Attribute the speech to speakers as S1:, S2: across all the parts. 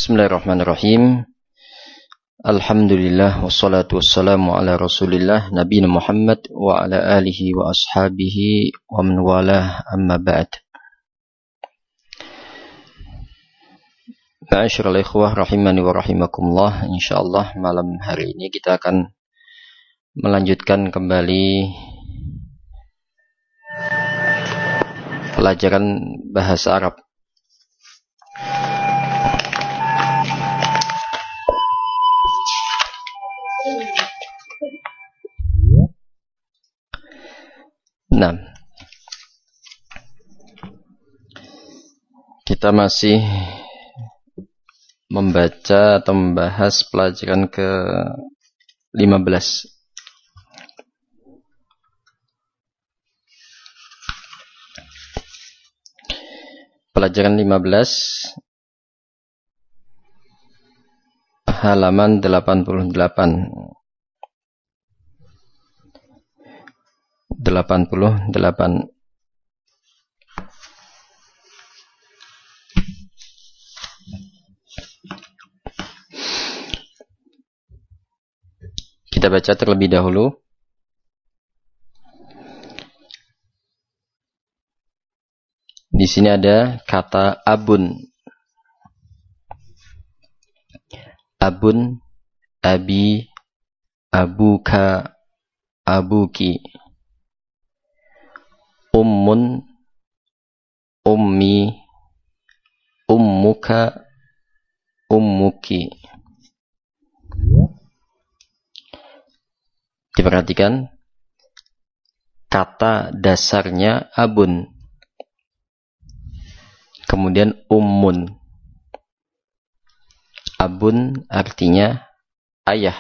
S1: Bismillahirrahmanirrahim. Alhamdulillah wassalatu wassalamu ala Rasulillah nabiyina Muhammad wa ala alihi wa ashabihi wa man walah, amma ba'd. Ma'asyiral ikhwah rahimani wa rahimakumullah. Insyaallah malam hari ini kita akan melanjutkan kembali pelajaran bahasa Arab. Nah, kita masih membaca atau membahas pelajaran ke-15. Pelajaran 15 halaman 88. Kita baca terlebih dahulu. Di sini ada kata abun. Abun, abi, abuka, abuki. Ummun, ummi, ummuka, ummuki. Diperhatikan, kata dasarnya abun, kemudian ummun. Abun artinya ayah,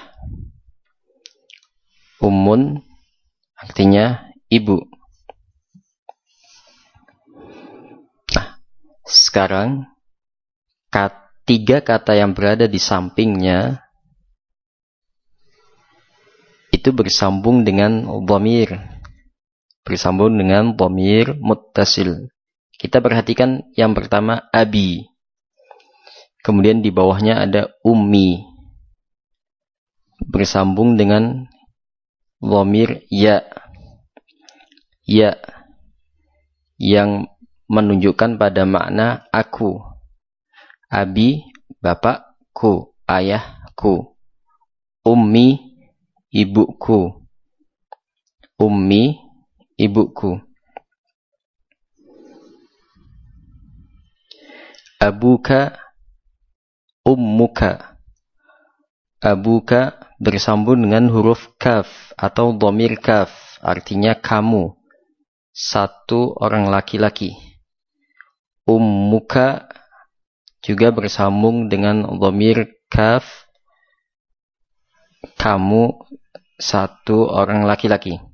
S1: ummun artinya ibu. Nah, sekarang tiga kata yang berada di sampingnya itu bersambung dengan dhamir, bersambung dengan dhamir muttasil. Kita perhatikan yang pertama abi, kemudian di bawahnya ada ummi, bersambung dengan dhamir ya, ya yang menunjukkan pada makna aku. Abi, bapakku, ayahku. Ummi, ibuku. Ummi, ibuku. Abuka, ummuka. Abuka bersambung dengan huruf kaf atau dhamir kaf, artinya kamu, satu orang laki-laki. Ummuka juga bersambung dengan dhamir kaf, kamu, satu orang laki-laki.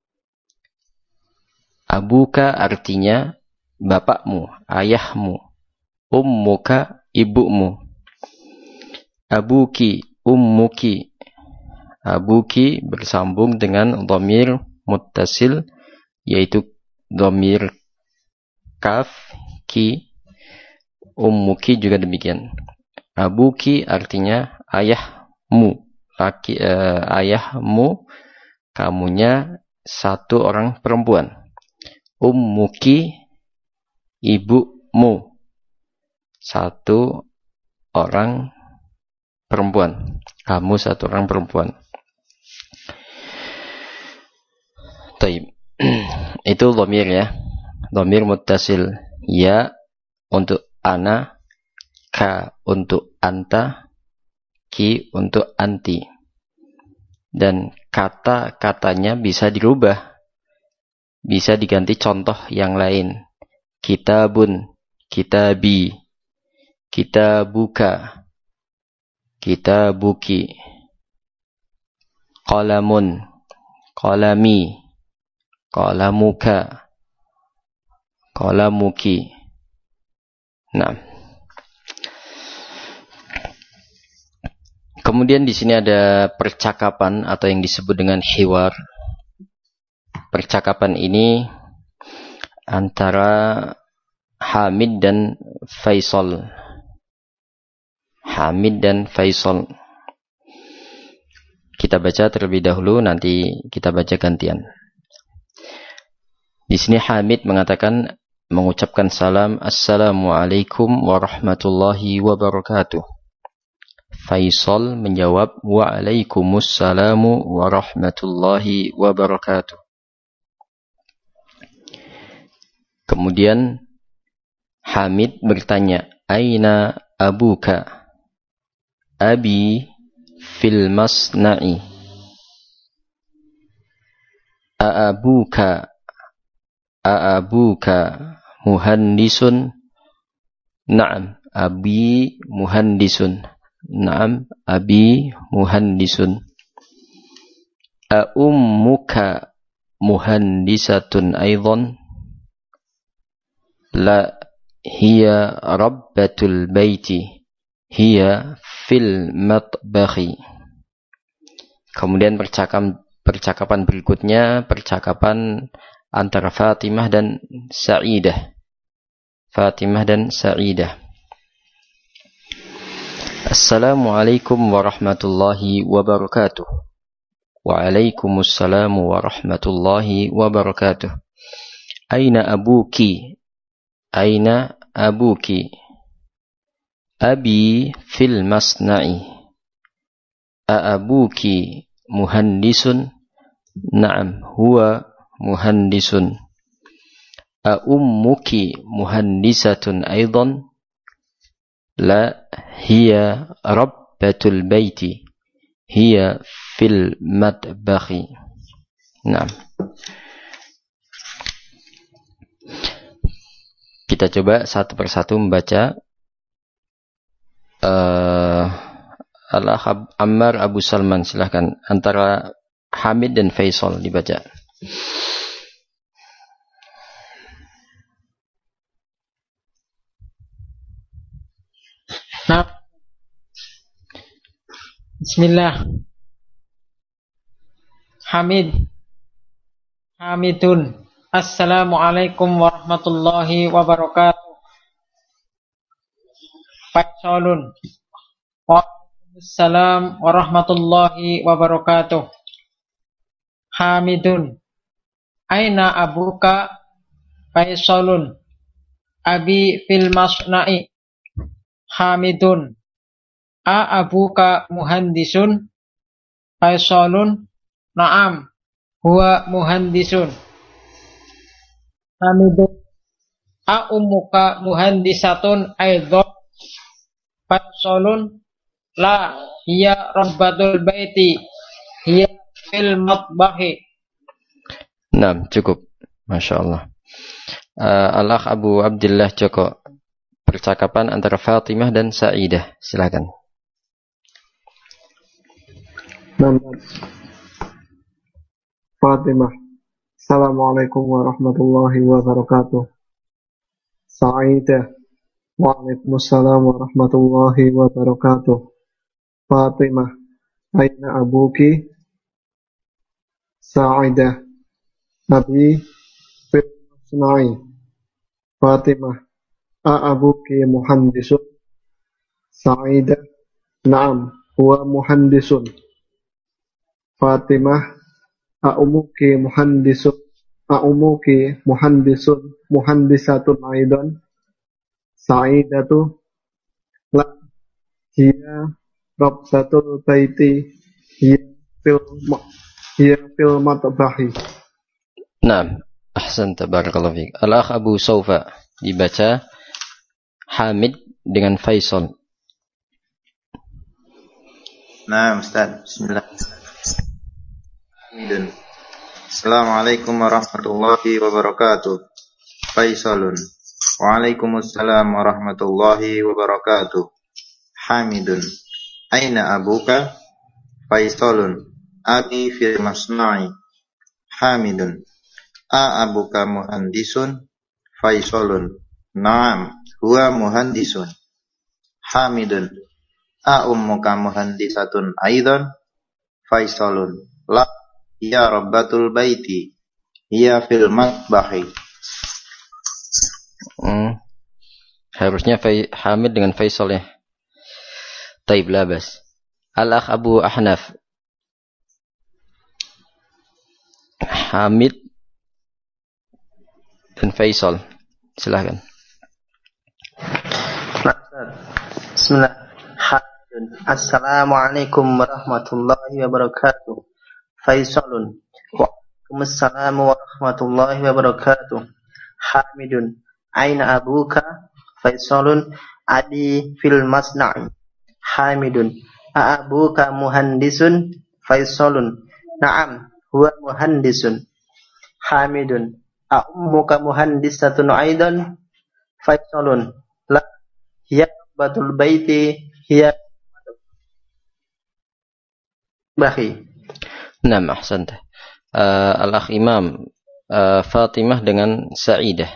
S1: Abuka artinya bapakmu, ayahmu. Ummuka, ibumu. Abuki, ummuki. Abuki bersambung dengan dhamir muttasil, yaitu dhamir kaf, ki. Ummuki juga demikian. Abuki artinya ayahmu, ayahmu, kamunya satu orang perempuan. Ummuki, ibumu, satu orang perempuan. Kamu satu orang perempuan. Taib. Itu dhamir ya. Dhamir muttasil. Ya untuk ana, ka untuk anta, ki untuk anti. Dan kata-katanya bisa dirubah. Bisa diganti contoh yang lain. Kitabun, kitabi, kitabuka, kitabuki. Qalamun, qalami, qalamuka, qalamuki. Nah, kemudian di sini ada percakapan atau yang disebut dengan hiwar. Percakapan ini antara Hamid dan Faisal. Hamid dan Faisal. Kita baca terlebih dahulu, nanti kita baca gantian. Di sini Hamid mengucapkan salam, Assalamualaikum warahmatullahi wabarakatuh. Faisal menjawab, Waalaikumsalam warahmatullahi wabarakatuh. Kemudian Hamid bertanya, Aina abuka? Abi fil masna'i. Aabuka muhandisun? Naam, abi muhandisun. Naam, abi muhandisun. Ummuka muhandisatun aidan? La, hiya rabbatul baiti. Hiya fil matbakhi. Kemudian percakapan berikutnya, percakapan antara Fatimah dan Sa'idah. Assalamualaikum warahmatullahi wabarakatuh. Waalaikumsalam warahmatullahi wabarakatuh. Aina abuki? Abi fil masna'i. Aabuki muhandisun? Naam, huwa muhandisun. Ummuki muhandisatun aidan? La, hiya rabbatul baiti. Hiya fil matbakhi. Naam. Kita coba satu persatu membaca. Al-Akh Ammar Abu Salman, silahkan. Antara Hamid dan Faisal dibaca.
S2: Nah, Bismillah. Hamidun. Assalamualaikum warahmatullahi wabarakatuh. Faisalun. Waalaikumsalam warahmatullahi wabarakatuh. Hamidun. Aina abuka? Faisalun. Abi fil masna'i. Hamidun. Abuka muhandisun? Faisalun. Naam, huwa muhandisun. Hamidun. Ummuka muhandisatun aidan? Faisalun. La, hiya rabbatul baiti. Hiya fil matbakhi.
S1: Nah, cukup. Masya Allah. Al-Akh Abu Abdillah Joko. Percakapan antara Fatimah dan Sa'idah. Silakan.
S3: Fatimah. Assalamualaikum warahmatullahi wabarakatuh. Sa'idah. Waalaikumsalam warahmatullahi wabarakatuh. Fatimah. Aina abuki? Sa'idah. Abi fil masna'i. Fatimah. Abuki muhandisun? Sa'idah. Naam, huwa muhandisun. Fatimah. Ummuki muhandisun? Muhandisatun aidan? Sa'idatu. La, hiya rabbatul baiti. Hiya fil matbahi.
S1: Naam, ahsanta, barakallahu fiik. Al-Akh Abu Saufa, dibaca Hamid dengan Faisal.
S4: Nah, Ustaz. Bismillah. Hamidun. Assalamualaikum warahmatullahi wabarakatuh. Faisalun. Waalaikumsalam warahmatullahi wabarakatuh. Hamidun. Aina abuka? Faisalun. Abi fil masna'i. Hamidun. Abuka muhandisun? Faisalun. Naam, huwa muhandisun. Hamidun. Ummuka muhandisatun aidan? Faisalun. La, hiya rabbatul baiti. Hiya fil matbakhi.
S1: Harusnya Hamid dengan Faisal ya. Taib, labas. Al-akh Abu Ahnaf. Hamid dan Faisal. Silahkan.
S5: Bismillah. Assalamualaikum warahmatullahi wabarakatuh. Faisalun. Waalaikumsalam warahmatullahi wabarakatuh. Hamidun. Aina abuka? Faisalun. Adi fil masna'i. Hamidun. Aabuka muhandisun? Faisalun. Naam, huwa muhandisun. Hamidun. Ummuka muhandisatun aidan? Faisalun. La, hiya batul baiti, hiya bahi.
S1: Naam, ahsanta. Al-akh Imam, Fatimah dengan Sa'idah.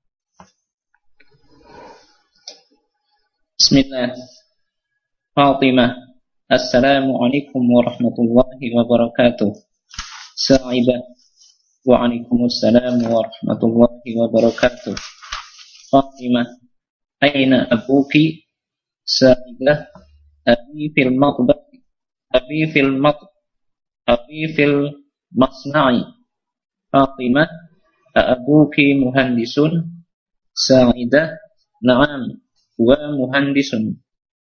S6: Bismillah. Fatimah. Assalamualaikum warahmatullahi wabarakatuh. Sa'idah. Waalaikumsalam warahmatullahi wabarakatuh. Fatimah. Aina abuki? Sa'idah. Abi fil matbah. Abi fil masna'i. Fatimah. Abuki muhandisun? Sa'idah. Na'am, wa muhandisun.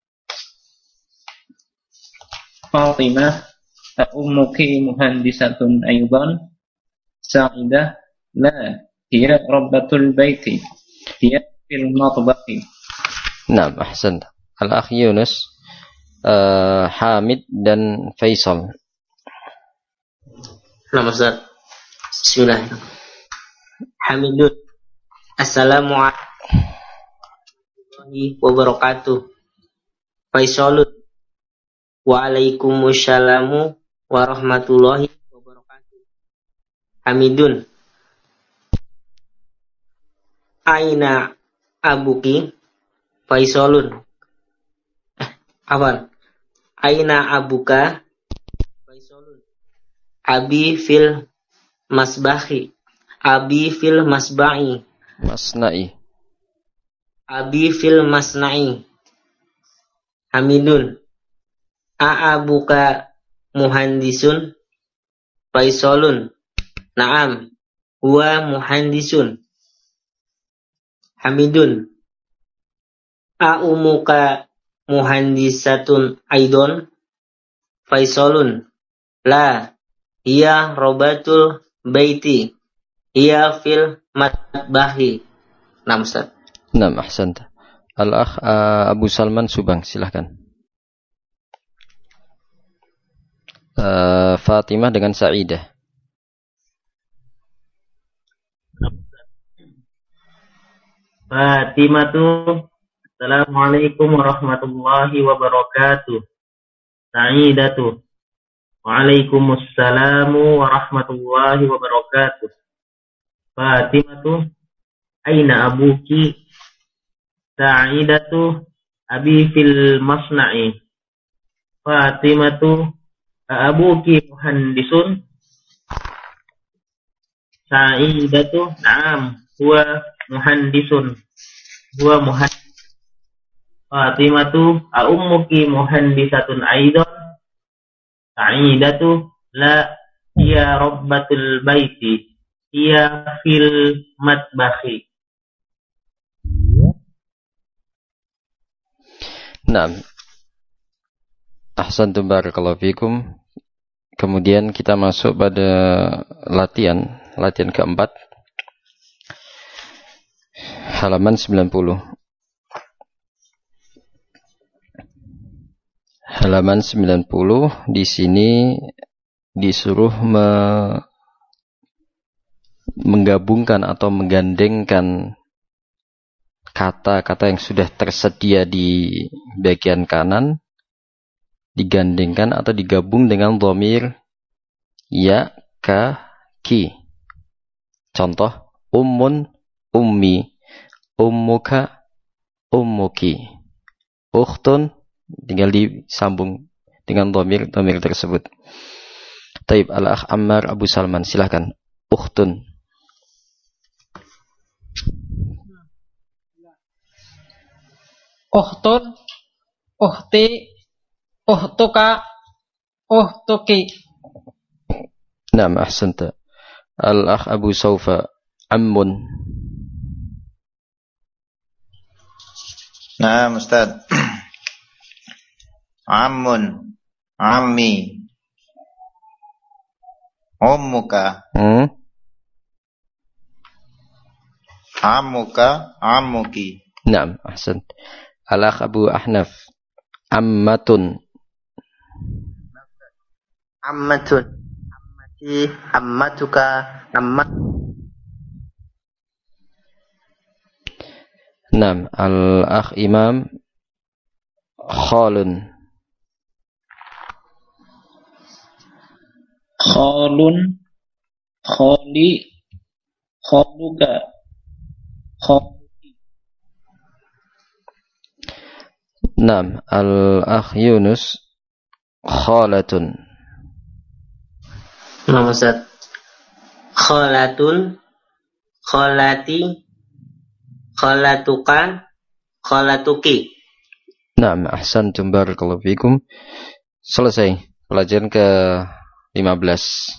S6: Fatimah. Ummuki muhandisatun aydan? Sa'idah. La, hiya rabbatul baiti, hiya fil matbakhi.
S1: Naam, ahsanta. Al-akh Yunus, Hamid dan Faisal.
S5: Nama Ustaz. Bismillah. Hamidun. Assalamualaikum warahmatullahi wabarakatuh. Faisalun. Waalaikumsalam warahmatullahi wabarakatuh. Hamidun. Aina abuki? Faisalun. Aina abuka? Faisalun. Abi fil masbahi. Abi fil masbahi.
S1: Masna'i.
S5: Abi fil masna'i. Hamidun. Aabuka muhandisun? Faisalun. Naam, huwa muhandisun. Hamidun. Umuka muhandisatun aidon? Faisalun. La, hiya robatul baiti, hiya fil matbahi. Naam, Ustaz.
S1: Naam, ahsanta. Al-akh Abu Salman Subang, silahkan. Fatimah dengan Sa'idah.
S7: Fatimatu. Assalamualaikum warahmatullahi wabarakatuh. Sa'idatu. Waalaikumsalam warahmatullahi wabarakatuh. Fatimatu. Aina abuki? Sa'idatu. Abi fil masna'i. Fatimatu. Abuki muhandisun? Sa'idatu. Naam, huwa muhandisun. Huwa muhandisun. Fatimatu. Ummuki muhandisatun aidan? Sa'idatu. La, hiya rabbatul baiti, hiya fil matbakhi.
S1: Naam. Ahsantum, barakallahu fikum. Kemudian kita masuk pada latihan keempat. Halaman 90. Halaman 90 di sini disuruh menggabungkan atau menggandengkan kata-kata yang sudah tersedia di bagian kanan, digandengkan atau digabung dengan dhamir ya, ka, ki. Contoh, ummun, ummi, ummuka, ummuki, ukhtun, tinggal disambung dengan dhamir tersebut. Taib, al-akh Ammar Abu Salman, silahkan. Ukhtun.
S2: Ukhtun, ukhti, uhtuki.
S1: Naam, ahsanta. Al-akh Abu Saufa, ammun.
S4: Nah, Ustaz. Ammun, ammi, ummuka, ammuka, ammuki.
S1: Naam, ahsant. Al-akh Abu Ahnaf, ammatun.
S5: Ammatun, ammati, ammatuka, ammat.
S1: Naam, al-akh Imam, khalun.
S6: Khalun, khali, khaluka, khaluki.
S1: Naam, al-akh Yunus, khalatun.
S5: Nama Ustaz. Khalatun, khalati, khalatuka, khalatuki.
S1: Naam, ahsantum, barakallahu fikum. Selesai pelajaran ke-15.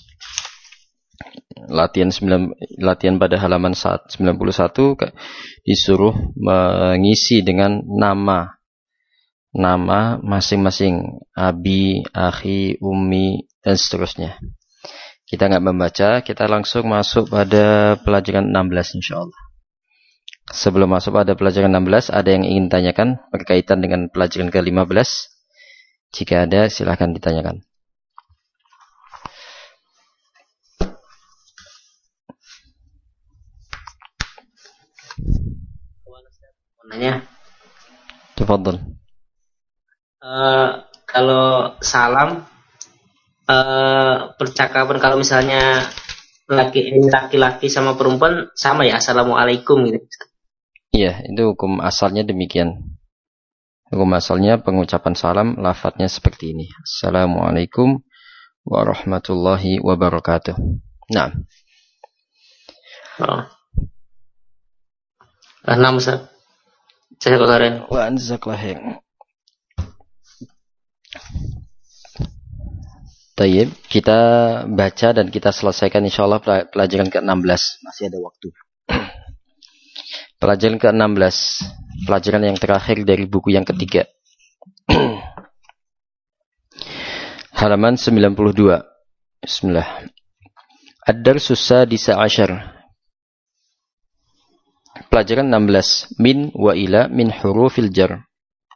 S1: Latihan pada halaman 91 disuruh mengisi dengan nama masing-masing, abi, akhi, ummi, dan seterusnya. Kita nggak membaca, kita langsung masuk pada pelajaran 16 insyaallah. Sebelum masuk pada pelajaran 16, ada yang ingin tanyakan berkaitan dengan pelajaran ke-15? Jika ada, silakan ditanyakan.
S5: Nanya.
S1: Tafadhal.
S5: Kalau salam, percakapan kalau misalnya laki-laki sama perempuan sama ya, assalamualaikum gitu.
S1: Iya, itu hukum asalnya demikian. Hukum asalnya pengucapan salam lafadznya seperti ini. Assalamualaikum warahmatullahi wabarakatuh. Nah.
S5: Nama Ustaz. Saya kemarin.
S1: Wa anzakallahu. Tayyib, kita baca dan kita selesaikan insyaallah pelajaran ke-16. Masih ada waktu. Pelajaran ke-16, pelajaran yang terakhir dari buku yang ketiga. Halaman 92. Bismillah. Ad-darsus sadisa asyar. Pelajaran 16. Min wa ila min hurufil jar.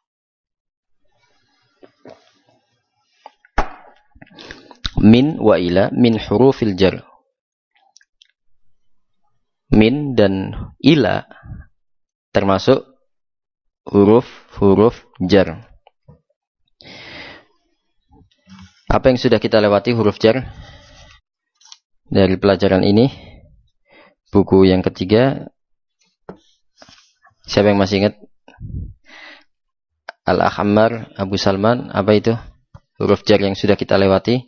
S1: Min wa ila min hurufil jar. Min dan ila termasuk huruf-huruf jar. Apa yang sudah kita lewati huruf jar dari pelajaran ini? Buku yang ketiga. Siapa yang masih ingat? Al-Akh Ammar, Abu Salman, apa itu? Huruf jar yang sudah kita lewati?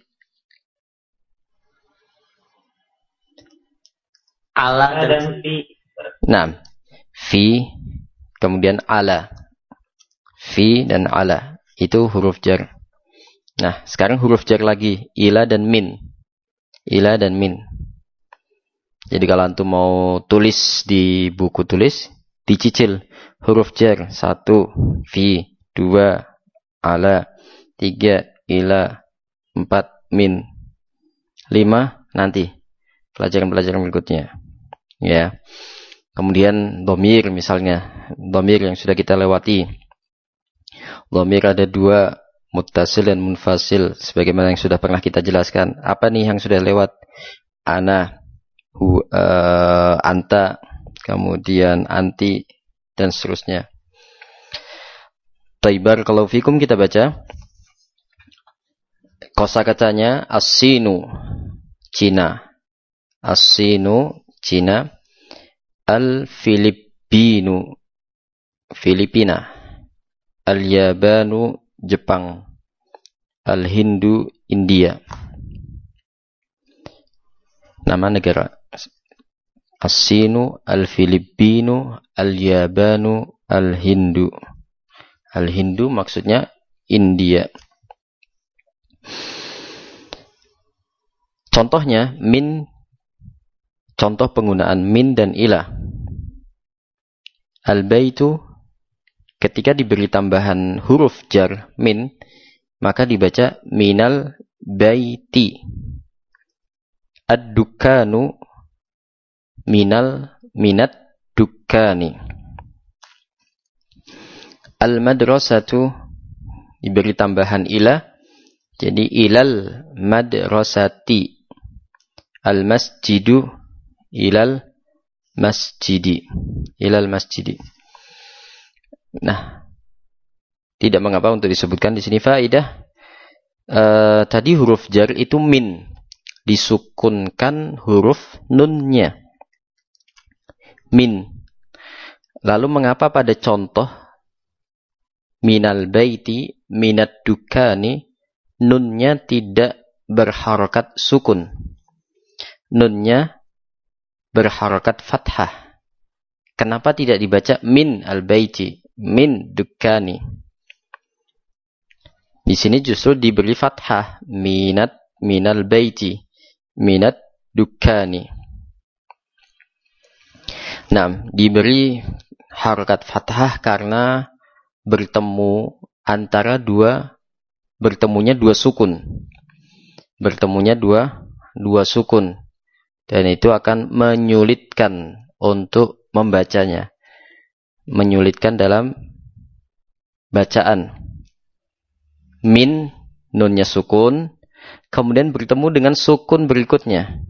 S7: Ala dan fi.
S1: Nah, fi, kemudian ala. Fi dan ala, itu huruf jar. Nah, sekarang huruf jar lagi, ila dan min. Ila dan min. Jadi kalau antum mau tulis di buku tulis, dicicil huruf jar 1 fi, 2 ala, 3 ila, 4 min, 5 nanti pelajaran-pelajaran berikutnya. Ya. Kemudian dhamir misalnya, dhamir yang sudah kita lewati. Dhamir ada 2, muttasil dan munfasil, sebagaimana yang sudah pernah kita jelaskan. Apa nih yang sudah lewat? Ana, anta, kemudian anti, dan seterusnya. Taibar kalau fikum kita baca. Kosakatanya as-sinu, Cina. As-sinu, Cina. Al-Filipinu, Filipina. Al-Yabanu, Jepang. Al-Hindu, India. Nama negara. As-Sinu, Al-Filipinu, Al-Yabanu, Al-Hindu. Al-Hindu maksudnya India. Contohnya min, contoh penggunaan min dan ila. Al-baitu ketika diberi tambahan huruf jar min, maka dibaca minal baiti. Ad-dukkanu minat dukkani. Al-madrasatu diberi tambahan ila, jadi ilal madrasati. Al-masjidu ilal masjidi. Ilal masjidi. Nah, tidak mengapa untuk disebutkan di sini faidah. Tadi huruf jar itu min, disukunkan huruf nunnya. Min. Lalu mengapa pada contoh minal baiti, minat dukani, nunnya tidak berharakat sukun. Nunnya berharakat fathah. Kenapa tidak dibaca min al baiti, min dukani? Di sini justru diberi fathah, minal baiti, minat dukani. Nah, diberi harakat fathah karena bertemunya dua sukun. Bertemunya dua sukun. Dan itu akan menyulitkan untuk membacanya. Menyulitkan dalam bacaan. Min, nunnya sukun, kemudian bertemu dengan sukun berikutnya.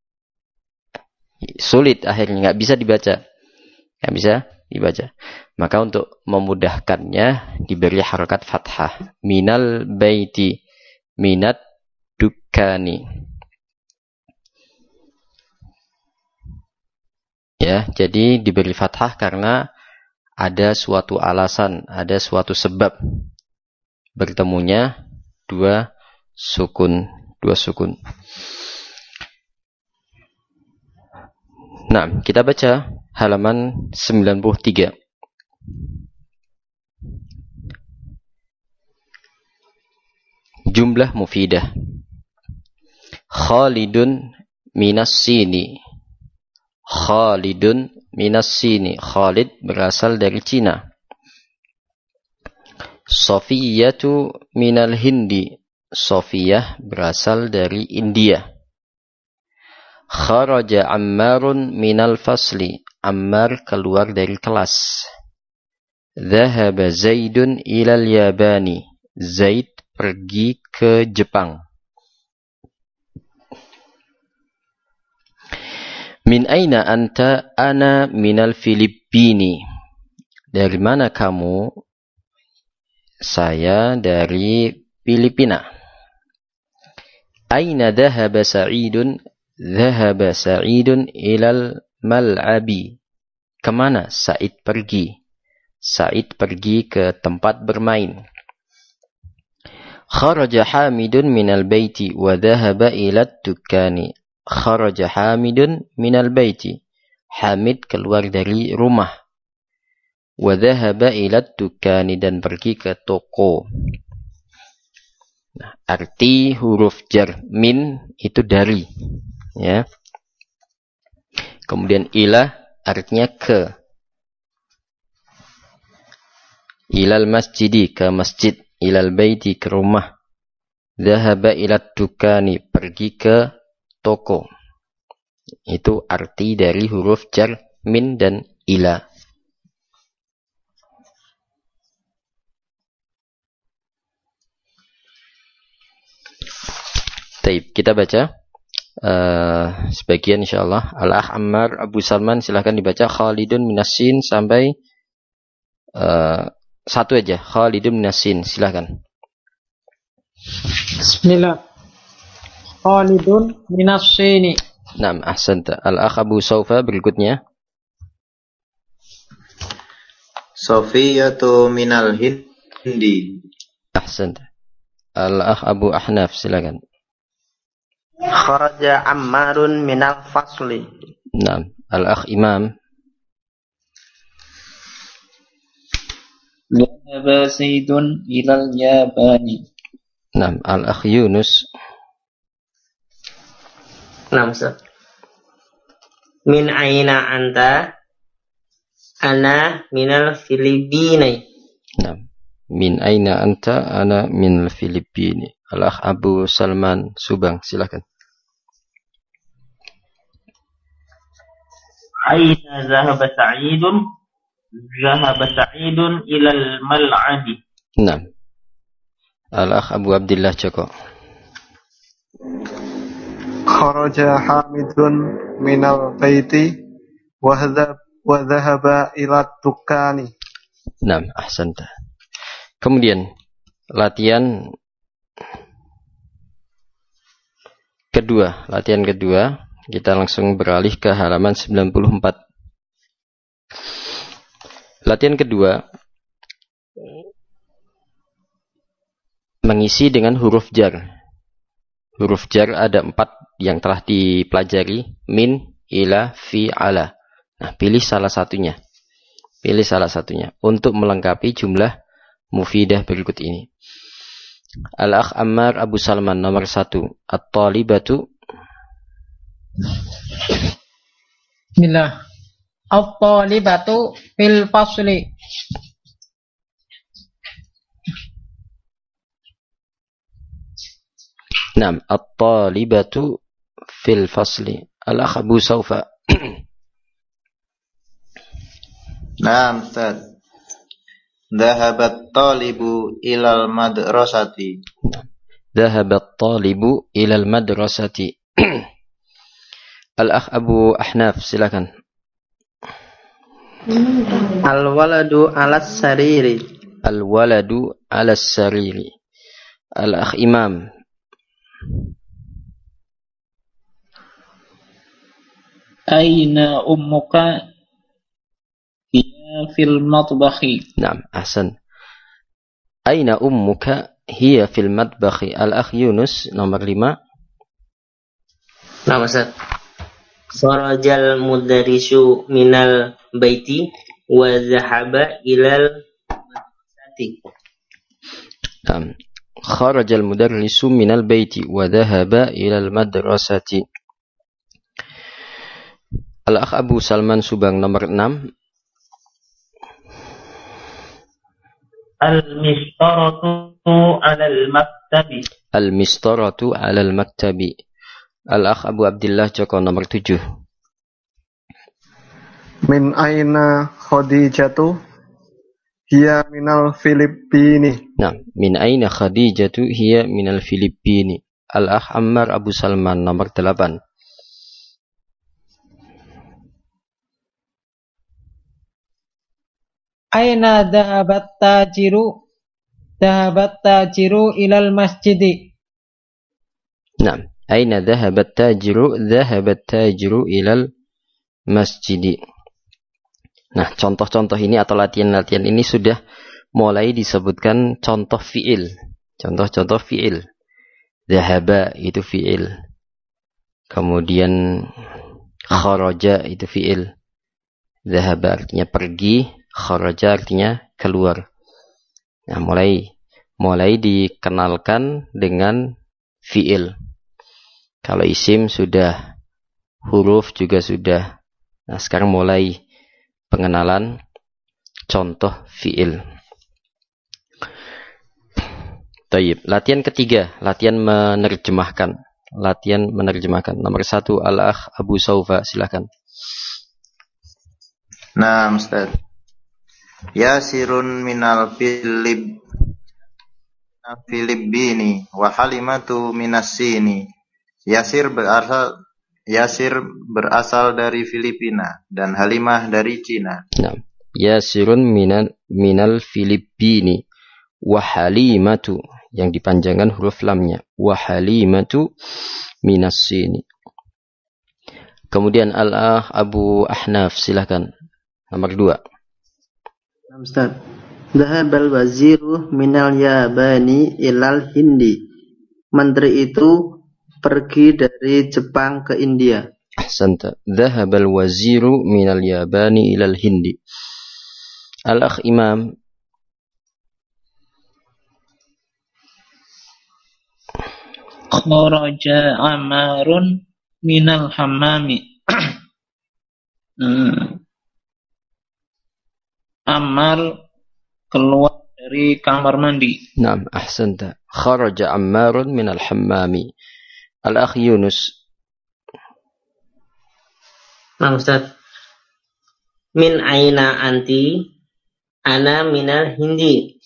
S1: Sulit akhirnya, nggak bisa dibaca. Nggak bisa dibaca. Maka untuk memudahkannya diberi harakat fathah. Minal baiti, minat dukani. Ya, jadi diberi fathah karena ada suatu alasan, ada suatu sebab bertemunya dua sukun. Nah, kita baca halaman 93. Jumlah mufidah. Khalidun minas sini. Khalidun minas sini. Khalid berasal dari Cina. Sofiyatu minal hindi. Sofiyah berasal dari India. Kharaja Ammarun minal fasli. Ammar keluar dari kelas. Dhahaba Zaidun ilal Yabani. Zaid pergi ke Jepang. Min aina anta? Ana minal Filipini. Dari mana kamu? Saya dari Filipina. Aina dhahaba Sa'idun? Dhahaba Sa'idun ilal mal'abi. Kemana Sa'id pergi? Sa'id pergi ke tempat bermain. Kharaja Hamidun minal baiti wa dhahaba ilat dukani. Kharaja Hamidun minal baiti. Hamid keluar dari rumah. Wa dhahaba ilat dukani, dan pergi ke toko. Nah, arti huruf jar min itu dari. Ya. Kemudian ilah artinya ke. Ilal masjidi, ke masjid. Ilal baiti, ke rumah. Dhahaba ilat dukani, pergi ke toko. Itu arti dari huruf jar min dan ila. Taib, kita baca sebagian insyaallah. Al-Akh Ammar Abu Salman, silahkan dibaca Khalidun minasin sampai satu aja. Khalidun minasin, silahkan.
S2: Bismillah. Khalidun minasini.
S1: Naam, ahsanta. Al-Akh Abu Saufa berikutnya.
S4: Sofiyatu minal hindi.
S1: Ahsanta. Al-Akh Abu Ahnaf, silakan.
S5: Kharaja Ammarun minal fasli.
S1: Naam, Al-Akh Imam.
S6: Dhahaba Zaidun ilal Yabani.
S1: Naam, Al-Akh Yunus.
S5: Nah, Ustaz. Min aina anta? Ana minal Filipina.
S1: Nah, min aina anta? Ana minal Filipina. Al-akh Abu Salman Subang, silakan.
S7: Aina zahaba Sa'idun? Zahaba Sa'idun ilal mal'adi.
S1: Nah, Al-akh Abu Abdillah Joko.
S3: Kharaja Hamidun minal baiti wa dhahaba ila dukani.
S1: Nah, ahsanta. Kemudian latihan kedua, kita langsung beralih ke halaman 94. Latihan kedua mengisi dengan huruf jar. Huruf jar ada 4 yang telah dipelajari, min, ila, fi, ala. Nah, pilih salah satunya untuk melengkapi jumlah mufidah berikut ini. Al-akh Ammar Abu Salman nomor 1, at-talibatu.
S2: Bismillah. At-talibatu fil fasli.
S1: Naam, at-talibatu fil fasli. Al-akh Abu Saufa.
S4: Naam, Ustaz. Dhahabat talibu ilal madrasati.
S1: Dhahabat talibu ilal madrasati. Al-akh Abu Ahnaf, silakan.
S5: Al-waladu 'alas sariri.
S1: Al-waladu 'alas sariri. Al-akh Imam.
S6: Aina ummuka? Hiya fil matbakhi.
S1: Naam, ahsan. Aina ummuka? Hiya fil matbakhi. Al-akh Yunus nomor 5.
S5: Nah, Ustaz. Kharajal mudarrisu minal baiti wa dhahaba ilal madrasati.
S1: Naam. Kharajal mudarrisu minal baiti wa dhahaba ilal madrasati. Al-akh Abu Salman Subang nomor 6.
S7: Al-mistaratu 'alal maktabi.
S1: Al-mistaratu 'alal maktabi. Al-akh Abu Abdillah Joko nomor 7.
S3: Min aina Khadijatu? Hiya minal Filipini.
S1: Nah, min aina Khadijatu? Hiya minal Filipini. Al-akh Ammar Abu Salman nomor 8.
S2: Aina dhahabat tajiru? Dhahabat tajiru ilal masjidi.
S1: Nah, aina dhahabat tajiru? Dhahabat tajiru ilal masjidi. Nah, contoh-contoh ini atau latihan-latihan ini sudah mulai disebutkan contoh fi'il. Contoh-contoh fi'il. Dhahaba itu fi'il. Kemudian kharaja itu fi'il. Dhahaba artinya pergi, kharaja artinya keluar. Nah, mulai dikenalkan dengan fi'il. Kalau isim sudah, huruf juga sudah. Nah, sekarang mulai pengenalan contoh fi'il. Tayyib. Latihan ketiga, latihan menerjemahkan. Nomor 1, Al-akh Abu Saufa, silakan.
S4: Naam, Ustaz. Yasirun minal Filipini wa halimatu minassini. Yasir berasal dari Filipina dan Halimah dari Cina.
S1: Nah, Yasirun minal Filipini wa halimatu, yang dipanjangkan huruf lamnya, wa halimatu minassini. Kemudian Al-akh Abu Ahnaf, silakan. Nomor 2.
S8: Ustaz. Dhahabal waziru minal yabani ilal hindi. Menteri itu pergi dari Jepang ke India.
S1: Ahsanta. Dhahabal waziru minal yabani ilal hindi. Al-akh Imam.
S6: Kharaja Ammarun minal hammami. Ammar keluar dari kamar mandi.
S1: Naam, ahsanta. Kharaja Ammarun minal hammami. Al-akh Yunus.
S5: Nah, Ustaz. Min aina anti? Ana minal Hindi.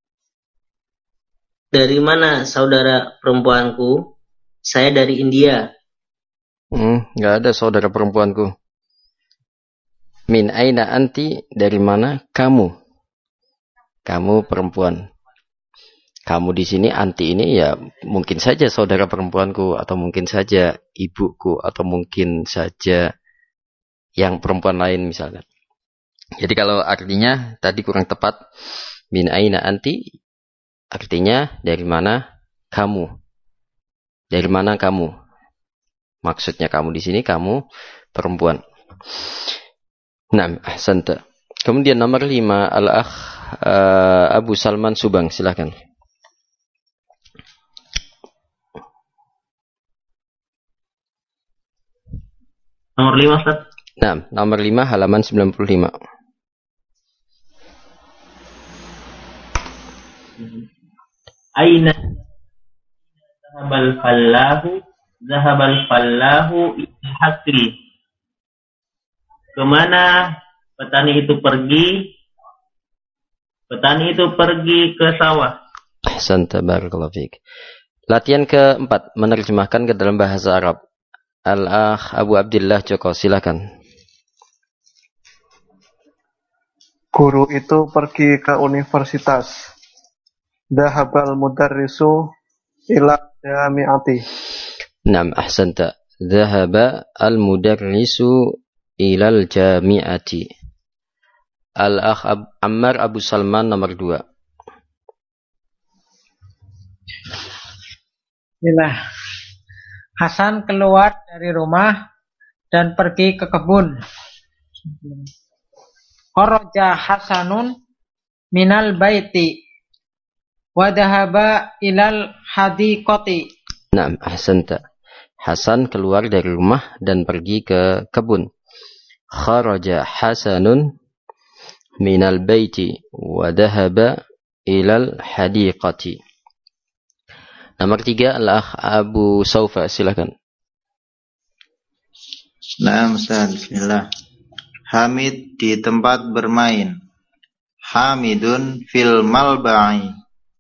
S5: Dari mana saudara perempuanku? Saya dari India.
S1: Nggak ada saudara perempuanku. Min aina anti? Dari mana kamu? Kamu perempuan. Kamu di sini, anti ini ya mungkin saja saudara perempuanku, atau mungkin saja ibuku, atau mungkin saja yang perempuan lain misalkan. Jadi kalau artinya tadi kurang tepat, min aina anti, artinya dari mana kamu? Dari mana kamu? Maksudnya kamu di sini, kamu perempuan. Nah, ahsanta. Kemudian nomor 5, al-akh Abu Salman Subang, silakan.
S7: Nomor 5, Ustaz.
S1: Nah, nomor 5 halaman 95.
S7: Aina zahabal fallahu ila hakli. Kemana petani itu pergi? Petani itu pergi ke sawah.
S1: Ahsanta, barakallahu fiik. Latihan keempat, menerjemahkan ke dalam bahasa Arab. Al-akh Abu Abdillah Joko, silakan.
S3: Guru itu pergi ke universitas. Dhahabal mudarrisu ila jami'ati.
S1: Naam, ahsanta. Dhahaba al-mudarrisu ilal jami'ati. Al-akh Ammar Abu Salman nomor 2.
S2: Bismillah. Hasan keluar dari rumah dan pergi ke kebun. Kharaja Hasanun minal baiti wa dhahaba ilal hadiqati.
S1: Naam, ahsanta. Hasan keluar dari rumah dan pergi ke kebun. Kharaja Hasanun minal baiti wa dhahaba ilal hadiqati. Nomor 3 adalah Abu Saufa, silakan.
S4: Nah, Ustaz, bismillah. Hamid di tempat bermain. Hamidun fil malba'i.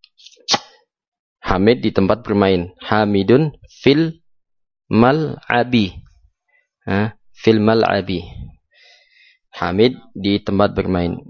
S1: Hamid di tempat bermain. Hamidun fil mal'abi. Fil mal'abi. Hamid di tempat bermain.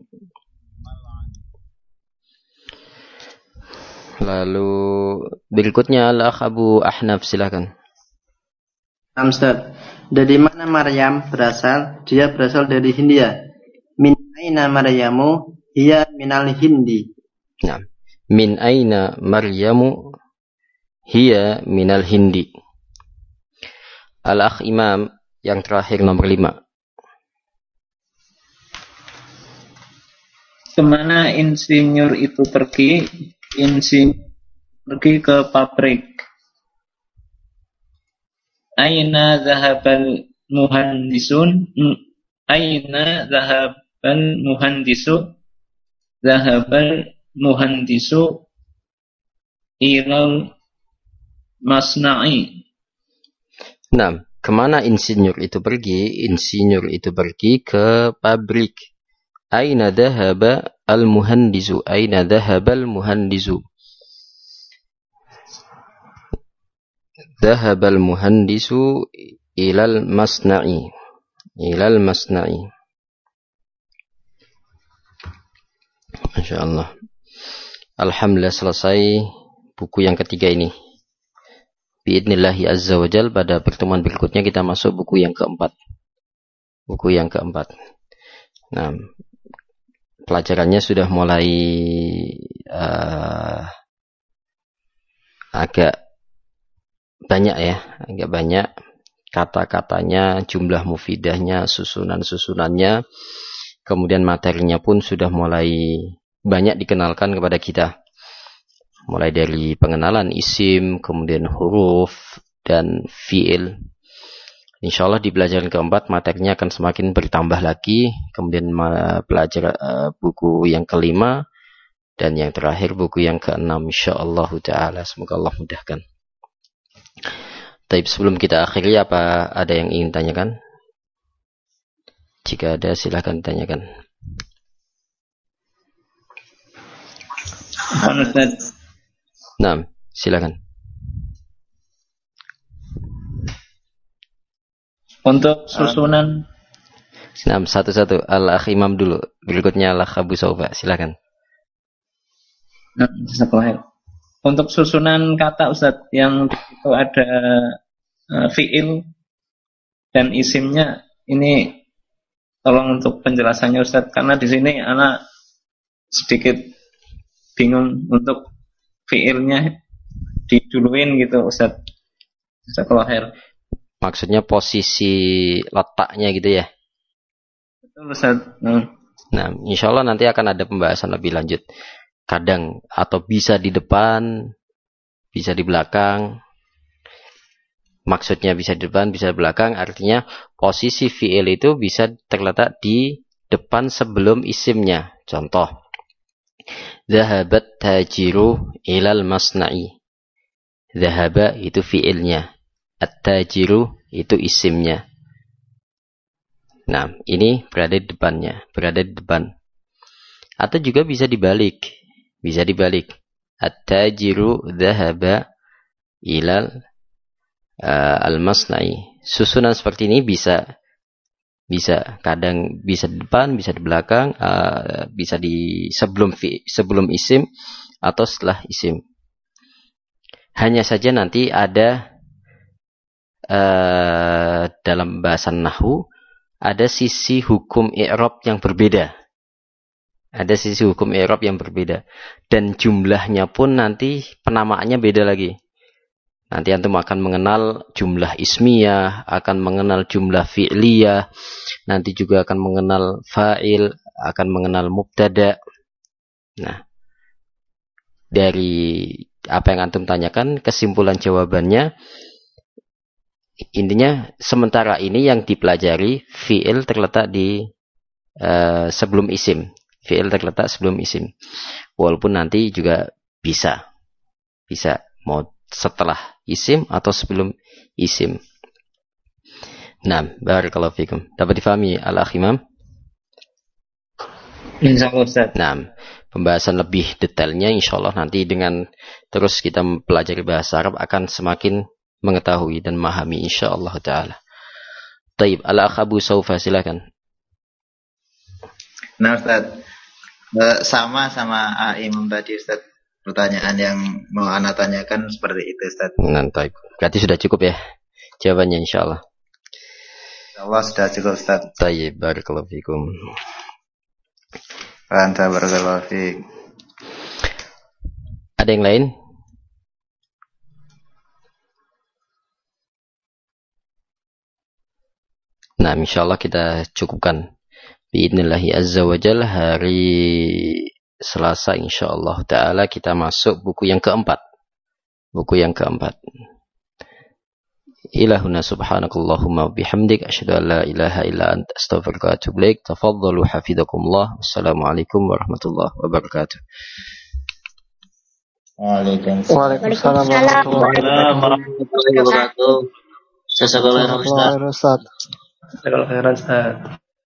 S1: Lalu berikutnya adalah Abu Ahnaf, silakan.
S8: Ustaz, dari mana Maryam berasal? Dia berasal dari Hindia. Min aina Maryamu? Hiya minal Hindi.
S1: Nah, min aina Maryamu? Hiya minal Hindi. Al-akh Imam yang terakhir nomor 5.
S6: Kemana insinyur itu pergi? Pergi ke pabrik. Aina zahabal muhandisun? Aina zahabal muhandisu? Zahabal muhandisu ilal masna'i.
S1: Nah, kemana insinyur itu pergi? Insinyur itu pergi ke pabrik. Aina dhahaba al-muhandisu? Aina dhahabal muhandisu? Dhahabal muhandisu ilal masna'i. Ilal masna'i. Masya Allah. Alhamdulillah, selesai buku yang ketiga ini. Biidnillahi azza wa jal, pada pertemuan berikutnya kita masuk buku yang keempat. Buku yang keempat. Nah, pelajarannya sudah mulai agak banyak ya, agak banyak kata-katanya, jumlah mufidahnya, susunan-susunannya, kemudian materinya pun sudah mulai banyak dikenalkan kepada kita. Mulai dari pengenalan isim, kemudian huruf dan fi'il. Insyaallah di pelajaran keempat materinya akan semakin bertambah lagi. Kemudian belajar buku yang kelima dan yang terakhir buku yang keenam insyaallah taala. Semoga Allah mudahkan. Tapi sebelum kita akhiri, apa ada yang ingin tanyakan? Jika ada silakan tanyakan. Nah, silakan.
S6: Untuk susunan.
S1: Nah, satu-satu. Al-Akh Imam dulu. Berikutnya Al-Akh Abu Saufa. Silakan.
S6: Untuk susunan kata Ustaz, yang itu ada fi'il dan isimnya, ini tolong untuk penjelasannya Ustaz, karena di sini anak sedikit bingung untuk fi'ilnya diduluin gitu Ustaz. Jazakallahu.
S1: Maksudnya posisi letaknya gitu ya?
S6: Betul Ustaz.
S1: Nah, insya Allah nanti akan ada pembahasan lebih lanjut. Kadang atau bisa di depan, bisa di belakang. Maksudnya bisa di depan, bisa di belakang. Artinya posisi fi'il itu bisa terletak di depan sebelum isimnya. Contoh. Zahabat tajiru ilal masna'i. Zahaba itu fi'ilnya. At-tajiru itu isimnya. Nah, ini berada di depannya, berada di depan. Atau juga bisa dibalik. Bisa dibalik. At-tajiru dhahaba ilal al-masna'i. Susunan seperti ini bisa kadang bisa di depan, bisa di belakang, bisa di sebelum isim atau setelah isim. Hanya saja nanti ada dalam bahasan nahwu ada sisi hukum i'rab yang berbeda. Ada sisi hukum i'rab yang berbeda. Dan jumlahnya pun nanti penamaannya beda lagi. Nanti antum akan mengenal jumlah ismiyah, akan mengenal jumlah fi'liyah, nanti juga akan mengenal fa'il, akan mengenal mubtada. Nah, dari apa yang antum tanyakan, kesimpulan jawabannya, intinya sementara ini yang dipelajari fi'il terletak di sebelum isim. Fi'il terletak sebelum isim. Walaupun nanti juga bisa mau setelah isim atau sebelum isim. Nah, barakallahu fikum. Dapat difahami Al-Akh Imam?
S6: Insyaallah Ustaz.
S1: Nah, pembahasan lebih detailnya insyaallah nanti dengan terus kita mempelajari bahasa Arab akan semakin mengetahui dan memahami insyaallah taala. Taib, Al-Akh Abu Saufa silakan.
S4: Nah Ustaz, sama Imam tadi Ustaz, pertanyaan yang mau ana tanyakan seperti itu Ustaz.
S1: Nah, taib. Berarti sudah cukup ya jawabannya insyaallah.
S4: Insyaallah sudah cukup Ustaz.
S1: Taib, barakallahu fikum.
S4: Barakallahu fiik.
S1: Ada yang lain? Nah, insyaallah kita cukupkan. Biidnillahi azza wa jalla hari Selasa insyaallah taala kita masuk buku yang keempat. Buku yang keempat. Ilahuna subhanakallahumma bihamdik asyhadu an la ilaha illa anta astaghfiruka wa atubu ilaik. Tafadhalu hafizakumullah. Wassalamualaikum warahmatullahi wabarakatuh.
S3: Waalaikumsalam warahmatullahi wabarakatuh.
S5: Jazakallahu khairan Ustaz.
S3: Ustaz.
S6: Jazakallahu khairan Ustaz.